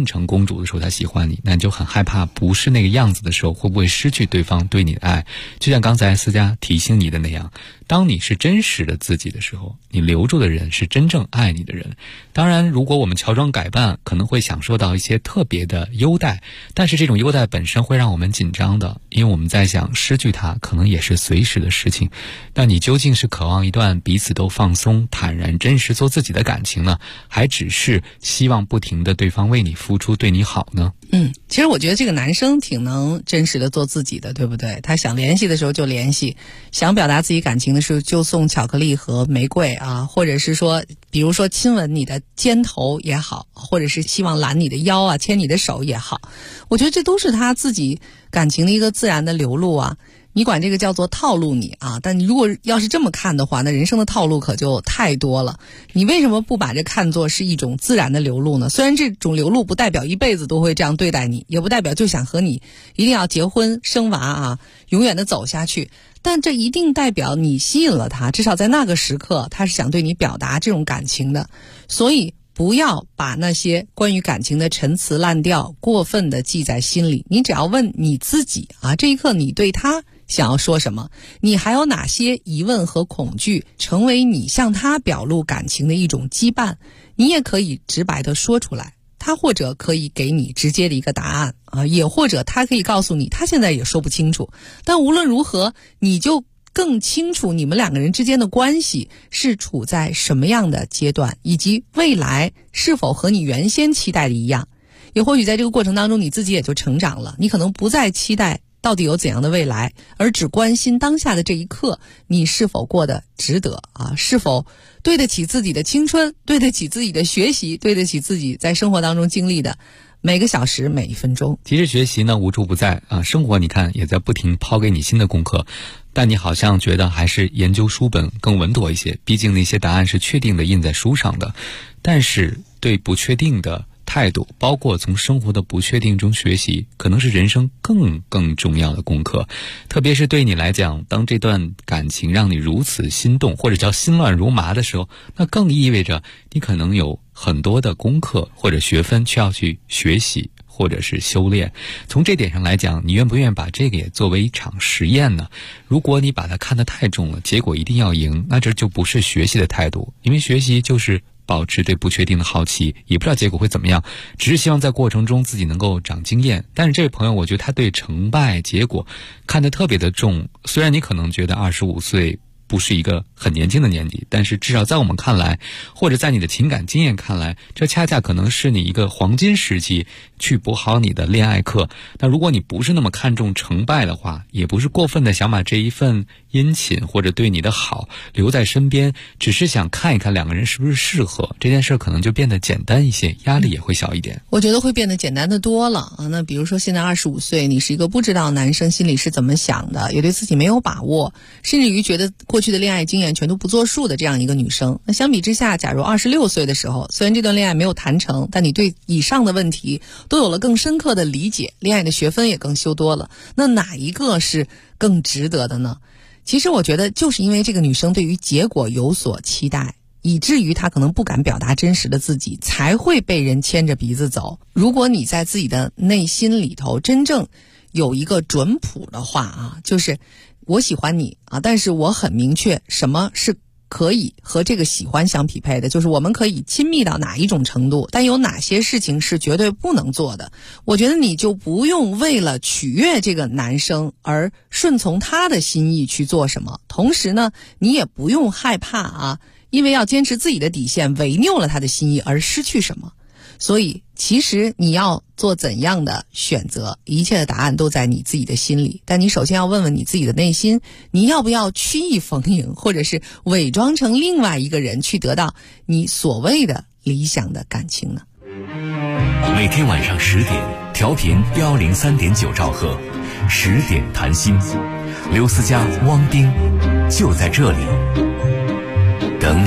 公主的时候他喜欢你，那你就很害怕不是那个样子的时候会不会失去对方对你的爱。就像刚才思佳提醒你的那样，当你是真实的自己的时候，你留住的人是真正爱你的人。当然如果我们乔装改扮可能会享受到一些特别的优待，但是这种优待本身会让我们紧张的，因为我们在想失去它可能也是随时的事情。那你究竟是渴望一段彼此都放松坦然真实做自己的感情呢，还只是希望不停的对方为你付出对你好呢？ 其实我觉得这个男生挺能真实的做自己的，对不对？他想联系的时候就联系，想表达自己感情的时候就送巧克力和玫瑰啊，或者是说比如说亲吻你的肩头也好，或者是希望揽你的腰啊，牵你的手也好，我觉得这都是他自己感情的一个自然的流露啊。你管这个叫做套路你啊，但你如果要是这么看的话，那人生的套路可就太多了。你为什么不把这看作是一种自然的流露呢？虽然这种流露不代表一辈子都会这样对待你，也不代表就想和你一定要结婚生娃啊，永远的走下去，但这一定代表你吸引了他，至少在那个时刻他是想对你表达这种感情的。所以不要把那些关于感情的陈词滥调过分的记在心里，你只要问你自己啊，这一刻你对他想要说什么，你还有哪些疑问和恐惧成为你向他表露感情的一种羁绊，你也可以直白的说出来，他或者可以给你直接的一个答案啊，也或者他可以告诉你他现在也说不清楚，但无论如何你就更清楚你们两个人之间的关系是处在什么样的阶段，以及未来是否和你原先期待的一样。也或许在这个过程当中你自己也就成长了，你可能不再期待到底有怎样的未来，而只关心当下的这一刻你是否过得值得啊，是否对得起自己的青春，对得起自己的学习，对得起自己在生活当中经历的每个小时每一分钟。 其实学习呢无处不在啊，生活你看也在不停抛给你新的功课，但你好像觉得还是研究书本更稳妥一些，毕竟那些答案是确定的印在书上的。但是对不确定的态度，包括从生活的不确定中学习，可能是人生更重要的功课。特别是对你来讲，当这段感情让你如此心动，或者叫心乱如麻的时候，那更意味着你可能有很多的功课或者学分需要去学习或者是修炼。从这点上来讲，你愿不愿意把这个也作为一场实验呢？如果你把它看得太重了，结果一定要赢，那这就不是学习的态度。因为学习就是保持对不确定的好奇，也不知道结果会怎么样，只是希望在过程中自己能够长经验。但是这位朋友，我觉得他对成败结果看得特别的重。虽然你可能觉得25岁不是一个很年轻的年纪，但是至少在我们看来，或者在你的情感经验看来，这恰恰可能是你一个黄金时期去补好你的恋爱课。那如果你不是那么看重成败的话，也不是过分的想把这一份殷勤或者对你的好留在身边，只是想看一看两个人是不是适合，这件事可能就变得简单一些，压力也会小一点。 我觉得会变得简单的多了啊。那比如说现在25岁，你是一个不知道男生心里是怎么想的，也对自己没有把握，甚至于觉得过去的恋爱经验全都不作数的这样一个女生。那相比之下，假如26岁的时候，虽然这段恋爱没有谈成，但你对以上的问题都有了更深刻的理解，恋爱的学分也更修多了，那哪一个是更值得的呢？其实我觉得就是因为这个女生对于结果有所期待，以至于她可能不敢表达真实的自己，才会被人牵着鼻子走。如果你在自己的内心里头真正有一个准谱的话啊，就是我喜欢你啊，但是我很明确什么是可以和这个喜欢相匹配的，就是我们可以亲密到哪一种程度，但有哪些事情是绝对不能做的。我觉得你就不用为了取悦这个男生而顺从他的心意去做什么，同时呢，你也不用害怕啊，因为要坚持自己的底线违拗了他的心意而失去什么。所以其实你要做怎样的选择，一切的答案都在你自己的心里，但你首先要问问你自己的内心，你要不要曲意逢迎，或者是伪装成另外一个人去得到你所谓的理想的感情呢？ 每天晚上10点，调频103.9兆赫，10点谈心，刘思佳、汪冰就在这里等你。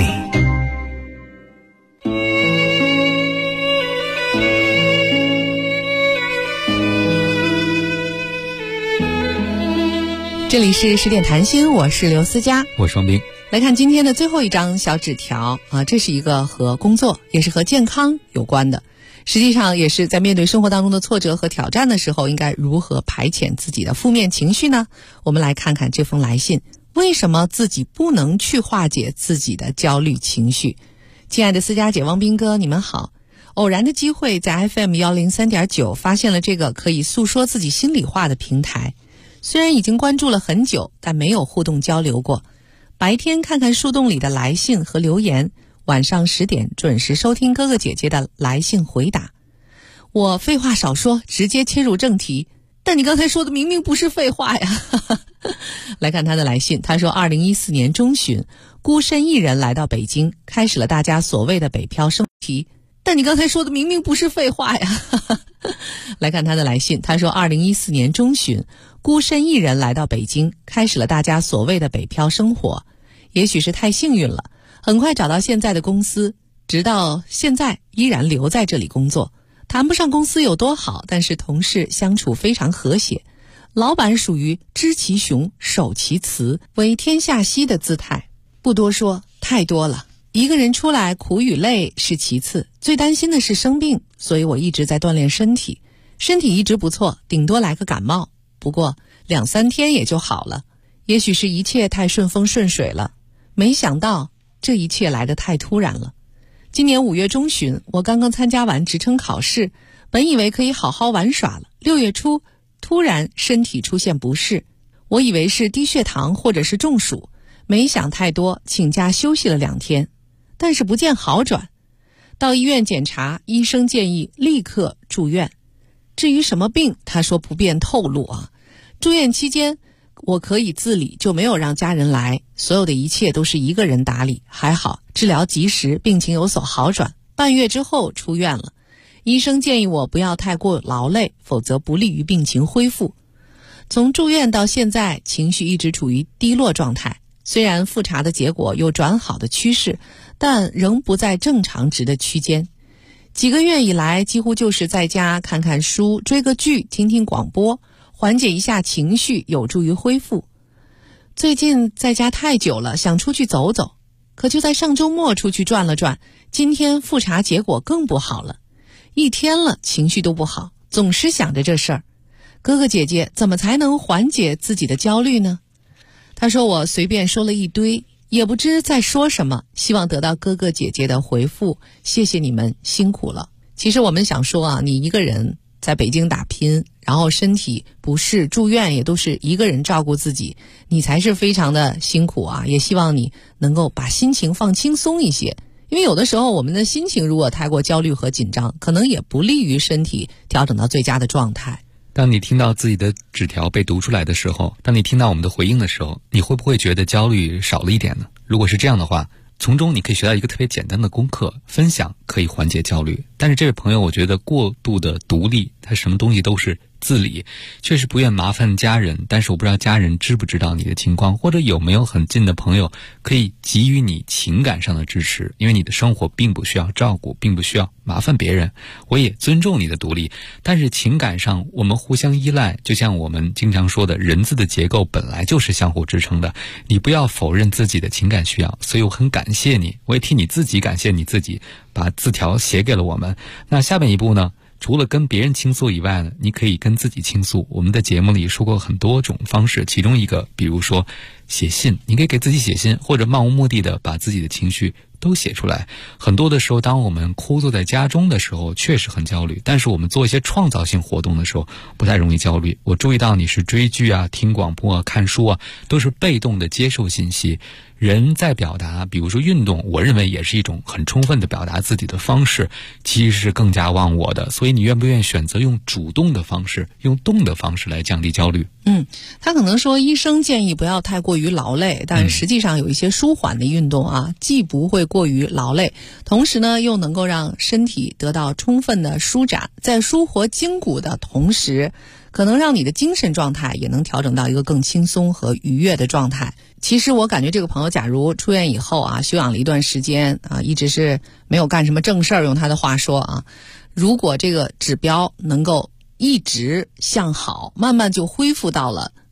这里是10点谈心，我是刘思佳， 我是汪冰。 来看今天的最后一张小纸条啊，这是一个和工作也是和健康有关的。 实际上也是在面对生活当中的挫折和挑战的时候，应该如何排遣自己的负面情绪呢？我们来看看这封来信，为什么自己不能去化解自己的焦虑情绪？亲爱的思佳姐、汪斌哥，你们好。偶然的机会在 FM 103.9发现了这个可以诉说自己心里话的平台，虽然已经关注了很久，但没有互动交流过。白天看看树洞里的来信和留言，晚上10点准时收听哥哥姐姐的来信回答。我废话少说，直接切入正题。但你刚才说的明明不是废话呀。来看他的来信，他说2014年中旬，孤身一人来到北京，开始了大家所谓的北漂生活。但你刚才说的明明不是废话呀。来看他的来信，他说2014年中旬，孤身一人来到北京，开始了大家所谓的北漂生活。也许是太幸运了，很快找到现在的公司，直到现在依然留在这里工作。谈不上公司有多好，但是同事相处非常和谐。老板属于知其雄，守其雌，为天下溪的姿态。不多说，太多了。一个人出来苦与累是其次，最担心的是生病，所以我一直在锻炼身体。身体一直不错，顶多来个感冒，不过2-3天也就好了。也许是一切太顺风顺水了，没想到这一切来得太突然了。今年5月中旬，我刚刚参加完职称考试，本以为可以好好玩耍了。6月初，突然身体出现不适，我以为是低血糖或者是中暑，没想太多，请假休息了2天，但是不见好转。到医院检查，医生建议立刻住院。至于什么病，他说不便透露啊。住院期间，我可以自理，就没有让家人来，所有的一切都是一个人打理。还好治疗及时，病情有所好转，半月之后出院了。医生建议我不要太过劳累，否则不利于病情恢复。从住院到现在，情绪一直处于低落状态，虽然复查的结果有转好的趋势，但仍不在正常值的区间。几个月以来，几乎就是在家看看书，追个剧，听听广播，缓解一下情绪，有助于恢复。最近在家太久了，想出去走走，可就在上周末出去转了转，今天复查结果更不好了。1天了，情绪都不好，总是想着这事儿。哥哥姐姐，怎么才能缓解自己的焦虑呢？他说我随便说了一堆，也不知在说什么，希望得到哥哥姐姐的回复，谢谢你们辛苦了。其实我们想说啊，你一个人在北京打拼，然后身体不适住院，也都是一个人照顾自己，你才是非常的辛苦啊。也希望你能够把心情放轻松一些，因为有的时候我们的心情如果太过焦虑和紧张，可能也不利于身体调整到最佳的状态。 当你听到自己的纸条被读出来的时候，当你听到我们的回应的时候，你会不会觉得焦虑少了一点呢？如果是这样的话，从中你可以学到一个特别简单的功课，分享可以缓解焦虑。但是这位朋友，我觉得过度的独立，他什么东西都是自理，确实不愿麻烦家人，但是我不知道家人知不知道你的情况，或者有没有很近的朋友可以给予你情感上的支持，因为你的生活并不需要照顾，并不需要麻烦别人。我也尊重你的独立，但是情感上我们互相依赖，就像我们经常说的，人字的结构本来就是相互支撑的，你不要否认自己的情感需要。所以我很感谢你，我也替你自己感谢你自己，把字条写给了我们。那下面一步呢，除了跟别人倾诉以外呢，你可以跟自己倾诉。我们的节目里说过很多种方式，其中一个比如说写信，你可以给自己写信，或者漫无目的的把自己的情绪都写出来。很多的时候，当我们枯坐在家中的时候确实很焦虑，但是我们做一些创造性活动的时候不太容易焦虑。我注意到你是追剧啊、听广播啊、看书啊，都是被动的接受信息。人在表达，比如说运动，我认为也是一种很充分的表达自己的方式，其实是更加忘我的。所以你愿不愿意选择用主动的方式，用动的方式来降低焦虑？ 他可能说医生建议不要太过于劳累，但实际上有一些舒缓的运动啊，既不会过于劳累，同时呢又能够让身体得到充分的舒展，在舒活筋骨的同时，可能让你的精神状态也能调整到一个更轻松和愉悦的状态。其实我感觉这个朋友假如出院以后啊，休养了一段时间啊，一直是没有干什么正事儿，用他的话说啊，如果这个指标能够一直向好，慢慢就恢复到了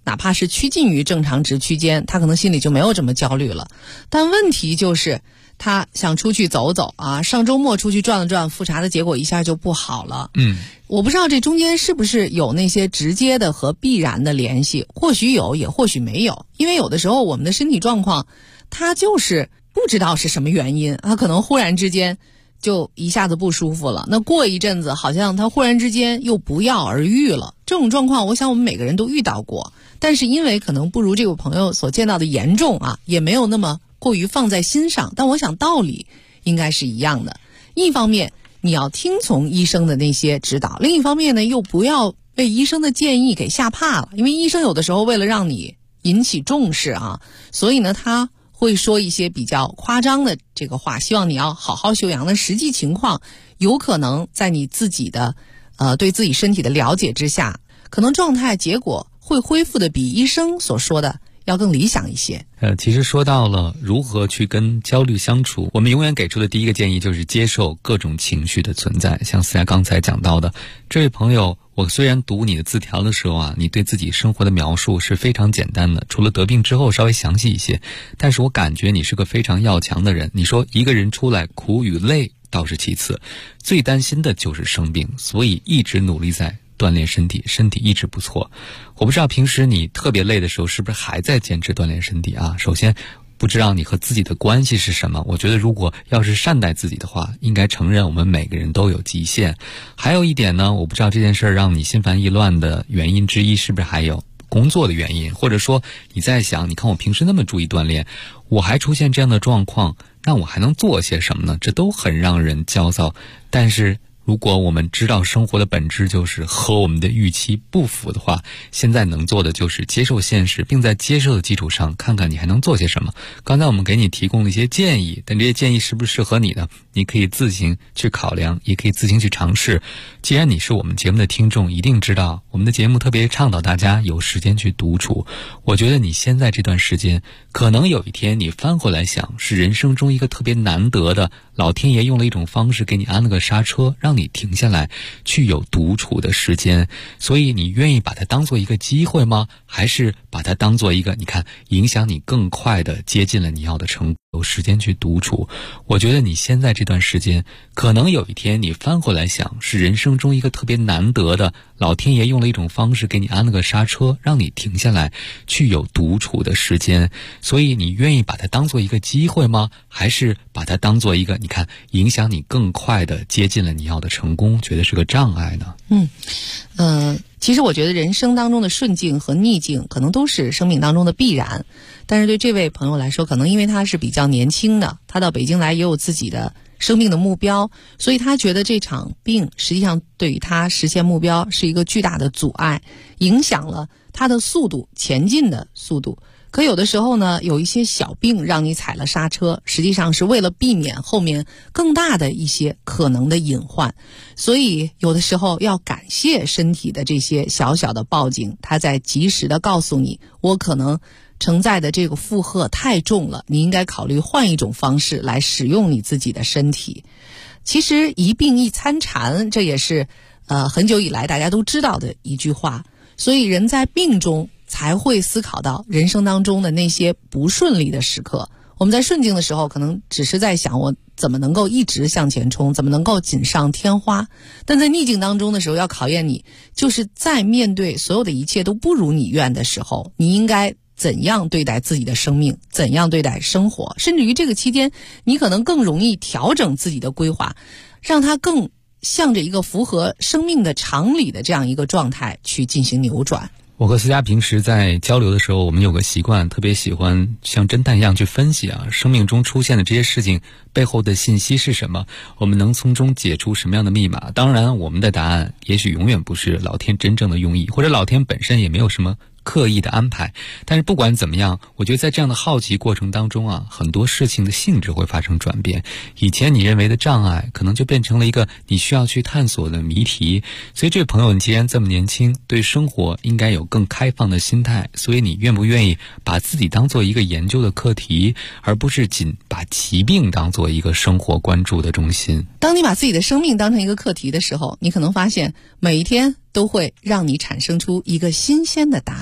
哪怕是趋近于正常值区间，他可能心里就没有这么焦虑了。但问题就是他想出去走走啊，上周末出去转了转，复查的结果一下就不好了。我不知道这中间是不是有那些直接的和必然的联系，或许有也或许没有。因为有的时候我们的身体状况它就是不知道是什么原因，它可能忽然之间就一下子不舒服了，那过一阵子好像它忽然之间又不药而愈了。这种状况我想我们每个人都遇到过，但是因为可能不如这位朋友所见到的严重啊，也没有那么过于放在心上，但我想道理应该是一样的。一方面你要听从医生的那些指导，另一方面呢又不要被医生的建议给吓怕了，因为医生有的时候为了让你引起重视啊，所以呢他会说一些比较夸张的这个话，希望你要好好休养。那实际情况有可能在你自己的对自己身体的了解之下，可能状态结果会恢复的比医生所说的要更理想一些。 其实说到了如何去跟焦虑相处，我们永远给出的第一个建议就是接受各种情绪的存在。像思佳刚才讲到的，这位朋友，我虽然读你的字条的时候啊，你对自己生活的描述是非常简单的，除了得病之后稍微详细一些，但是我感觉你是个非常要强的人。你说一个人出来苦与累倒是其次，最担心的就是生病，所以一直努力在锻炼身体，身体一直不错。我不知道平时你特别累的时候是不是还在坚持锻炼身体啊？首先不知道你和自己的关系是什么，我觉得如果要是善待自己的话，应该承认我们每个人都有极限。还有一点呢，我不知道这件事让你心烦意乱的原因之一是不是还有工作的原因，或者说你在想，你看我平时那么注意锻炼，我还出现这样的状况，那我还能做些什么呢？这都很让人焦躁。但是如果我们知道生活的本质就是和我们的预期不符的话，现在能做的就是接受现实，并在接受的基础上看看你还能做些什么。刚才我们给你提供了一些建议，但这些建议是不是适合你呢？你可以自行去考量，也可以自行去尝试。既然你是我们节目的听众，一定知道我们的节目特别倡导大家有时间去独处。我觉得你现在这段时间，可能有一天你翻回来想，是人生中一个特别难得的，老天爷用了一种方式给你安了个刹车，让你停下来去有独处的时间。所以你愿意把它当做一个机会吗？还是把它当做一个你看影响你更快的接近了你要的成果，有时间去独处？我觉得你现在这段时间，可能有一天你翻回来想，是人生中一个特别难得的，老天爷用了一种方式给你安了个刹车，让你停下来去有独处的时间。所以你愿意把它当做一个机会吗？还是把它当做一个你看影响你更快的接近了你要的成功，觉得是个障碍呢？ 其实我觉得人生当中的顺境和逆境可能都是生命当中的必然，但是对这位朋友来说，可能因为他是比较年轻的，他到北京来也有自己的生命的目标，所以他觉得这场病实际上对于他实现目标是一个巨大的阻碍，影响了他的速度，前进的速度。可有的时候呢，有一些小病让你踩了刹车，实际上是为了避免后面更大的一些可能的隐患。所以有的时候要感谢身体的这些小小的报警，它在及时的告诉你，我可能承载的这个负荷太重了，你应该考虑换一种方式来使用你自己的身体。其实一病一参禅，这也是很久以来大家都知道的一句话。所以人在病中才会思考到人生当中的那些不顺利的时刻。我们在顺境的时候可能只是在想我怎么能够一直向前冲，怎么能够锦上添花，但在逆境当中的时候要考验你，就是在面对所有的一切都不如你愿的时候，你应该怎样对待自己的生命，怎样对待生活，甚至于这个期间你可能更容易调整自己的规划，让它更向着一个符合生命的常理的这样一个状态去进行扭转。 我和思佳平时在交流的时候，我们有个习惯，特别喜欢像侦探一样去分析生命中出现的这些事情背后的信息是什么，我们能从中解出什么样的密码。当然我们的答案也许永远不是老天真正的用意，或者老天本身也没有什么刻意的安排，但是不管怎么样，我觉得在这样的好奇过程当中很多事情的性质会发生转变。以前你认为的障碍，可能就变成了一个你需要去探索的谜题。所以这位朋友，你既然这么年轻，对生活应该有更开放的心态，所以你愿不愿意把自己当做一个研究的课题，而不是仅把疾病当做一个生活关注的中心？ 当你把自己的生命当成一个课题的时候，你可能发现每一天都会让你产生出一个新鲜的答案，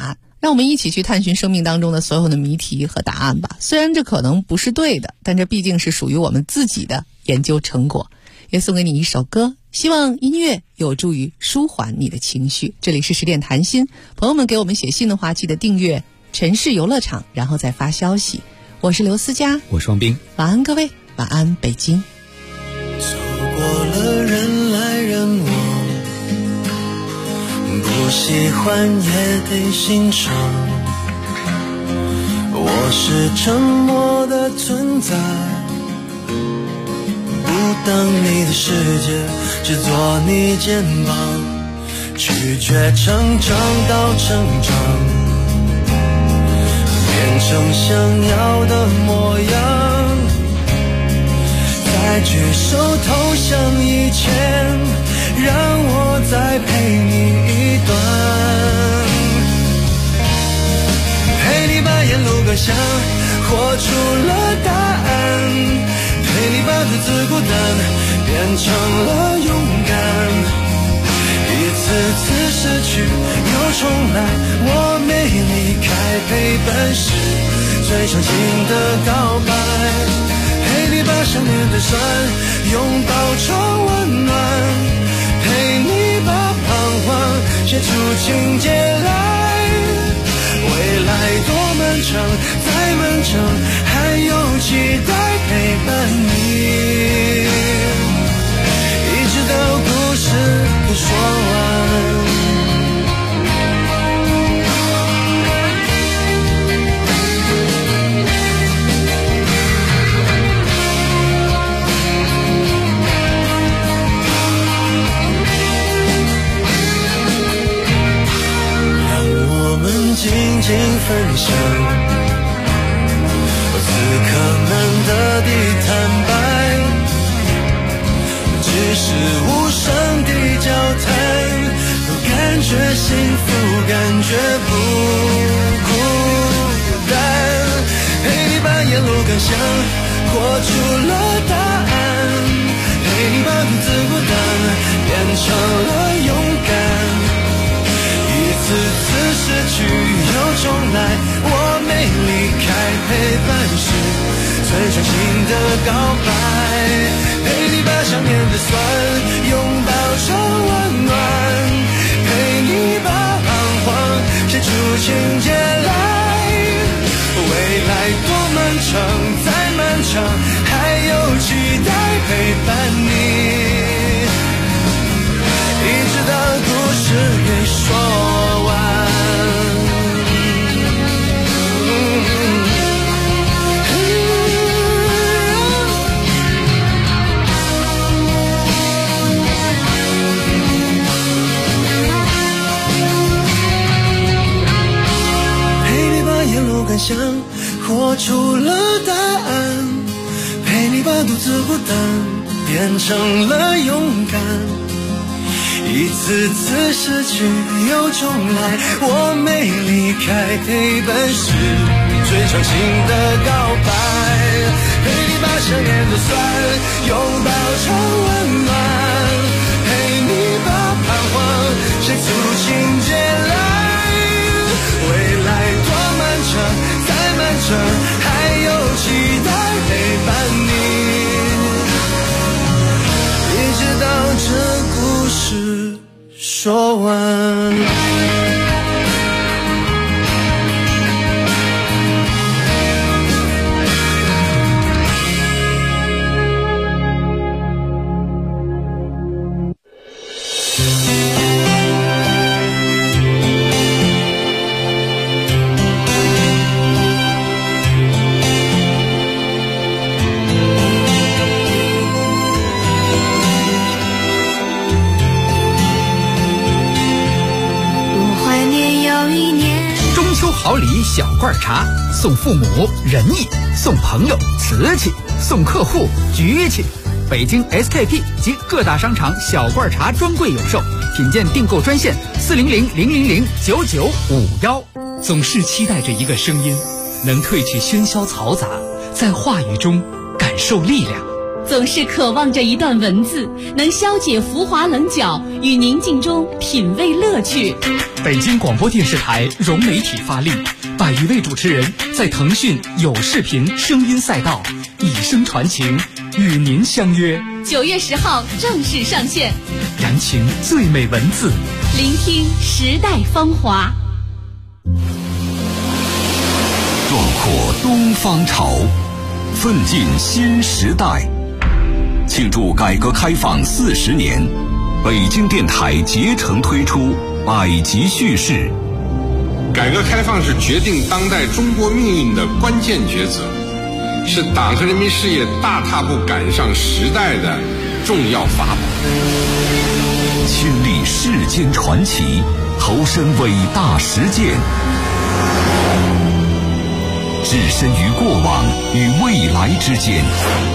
让我们一起去探寻生命当中的所有的谜题和答案吧。虽然这可能不是对的，但这毕竟是属于我们自己的研究成果。也送给你一首歌，希望音乐有助于舒缓你的情绪。这里是10点谈心，朋友们给我们写信的话，记得订阅城市游乐场，然后再发消息。我是刘思佳， 我是王斌， 晚安各位，晚安北京。 走过了人来人往，不喜欢也得欣赏，我是沉默的存在，不当你的世界，只做你肩膀，拒绝成长到成长，变成想要的模样，在举手投降以前，让我再陪你一段，陪你把沿路感想活出了答案，陪你把独自孤单变成了勇敢，一次次失去又重来，我没离开，陪伴是最长情的告白，陪你把想念的酸拥抱成温暖，陪你把彷徨写出情节来，未来多漫长，再漫长还有期待陪伴你，一直到故事都说完。静静分享，此刻难得的坦白，只是无声的交谈，都感觉幸福，感觉不孤单，陪你把沿路感想活出了答案，陪你把独自孤单变成了勇敢，一次次失去又重来，我没离开，陪伴是最长情的告白，陪你把想念的酸拥抱成温暖，陪你把彷徨写出情节来，未来多漫长，再漫长还有期待陪伴你，一直到故事给说完。陪你把沿路感想活出了答案，陪你把独自孤单变成了勇敢，一次次失去又重来，我没离开，陪伴是最长情的告白，陪你把想念的酸拥抱成温暖，陪你把彷徨写出情节来，未来多漫长，再漫长还有期待陪伴你，一直到这故事说完。 好礼小罐茶，送父母仁义，送朋友瓷器，送客户局气。北京 SKP 及各大商场小罐茶专柜有售，品鉴订购专线400-000-9951。 总是期待着一个声音，能褪去喧嚣嘈杂，在话语中感受力量。 总是渴望着一段文字，能消解浮华棱角，与宁静中品味乐趣。 北京广播电视台融媒体发力，100余位主持人在腾讯有视频声音赛道以声传情，与您相约。 9月10号正式上线， 燃情最美文字， 聆听时代芳华。 壮阔东方潮，奋进新时代。庆祝改革开放40年，北京电台竭诚推出100集叙事。 改革开放是决定当代中国命运的关键抉择，是党和人民事业大踏步赶上时代的重要法宝。 亲历世间传奇，投身伟大实践，置身于过往与未来之间。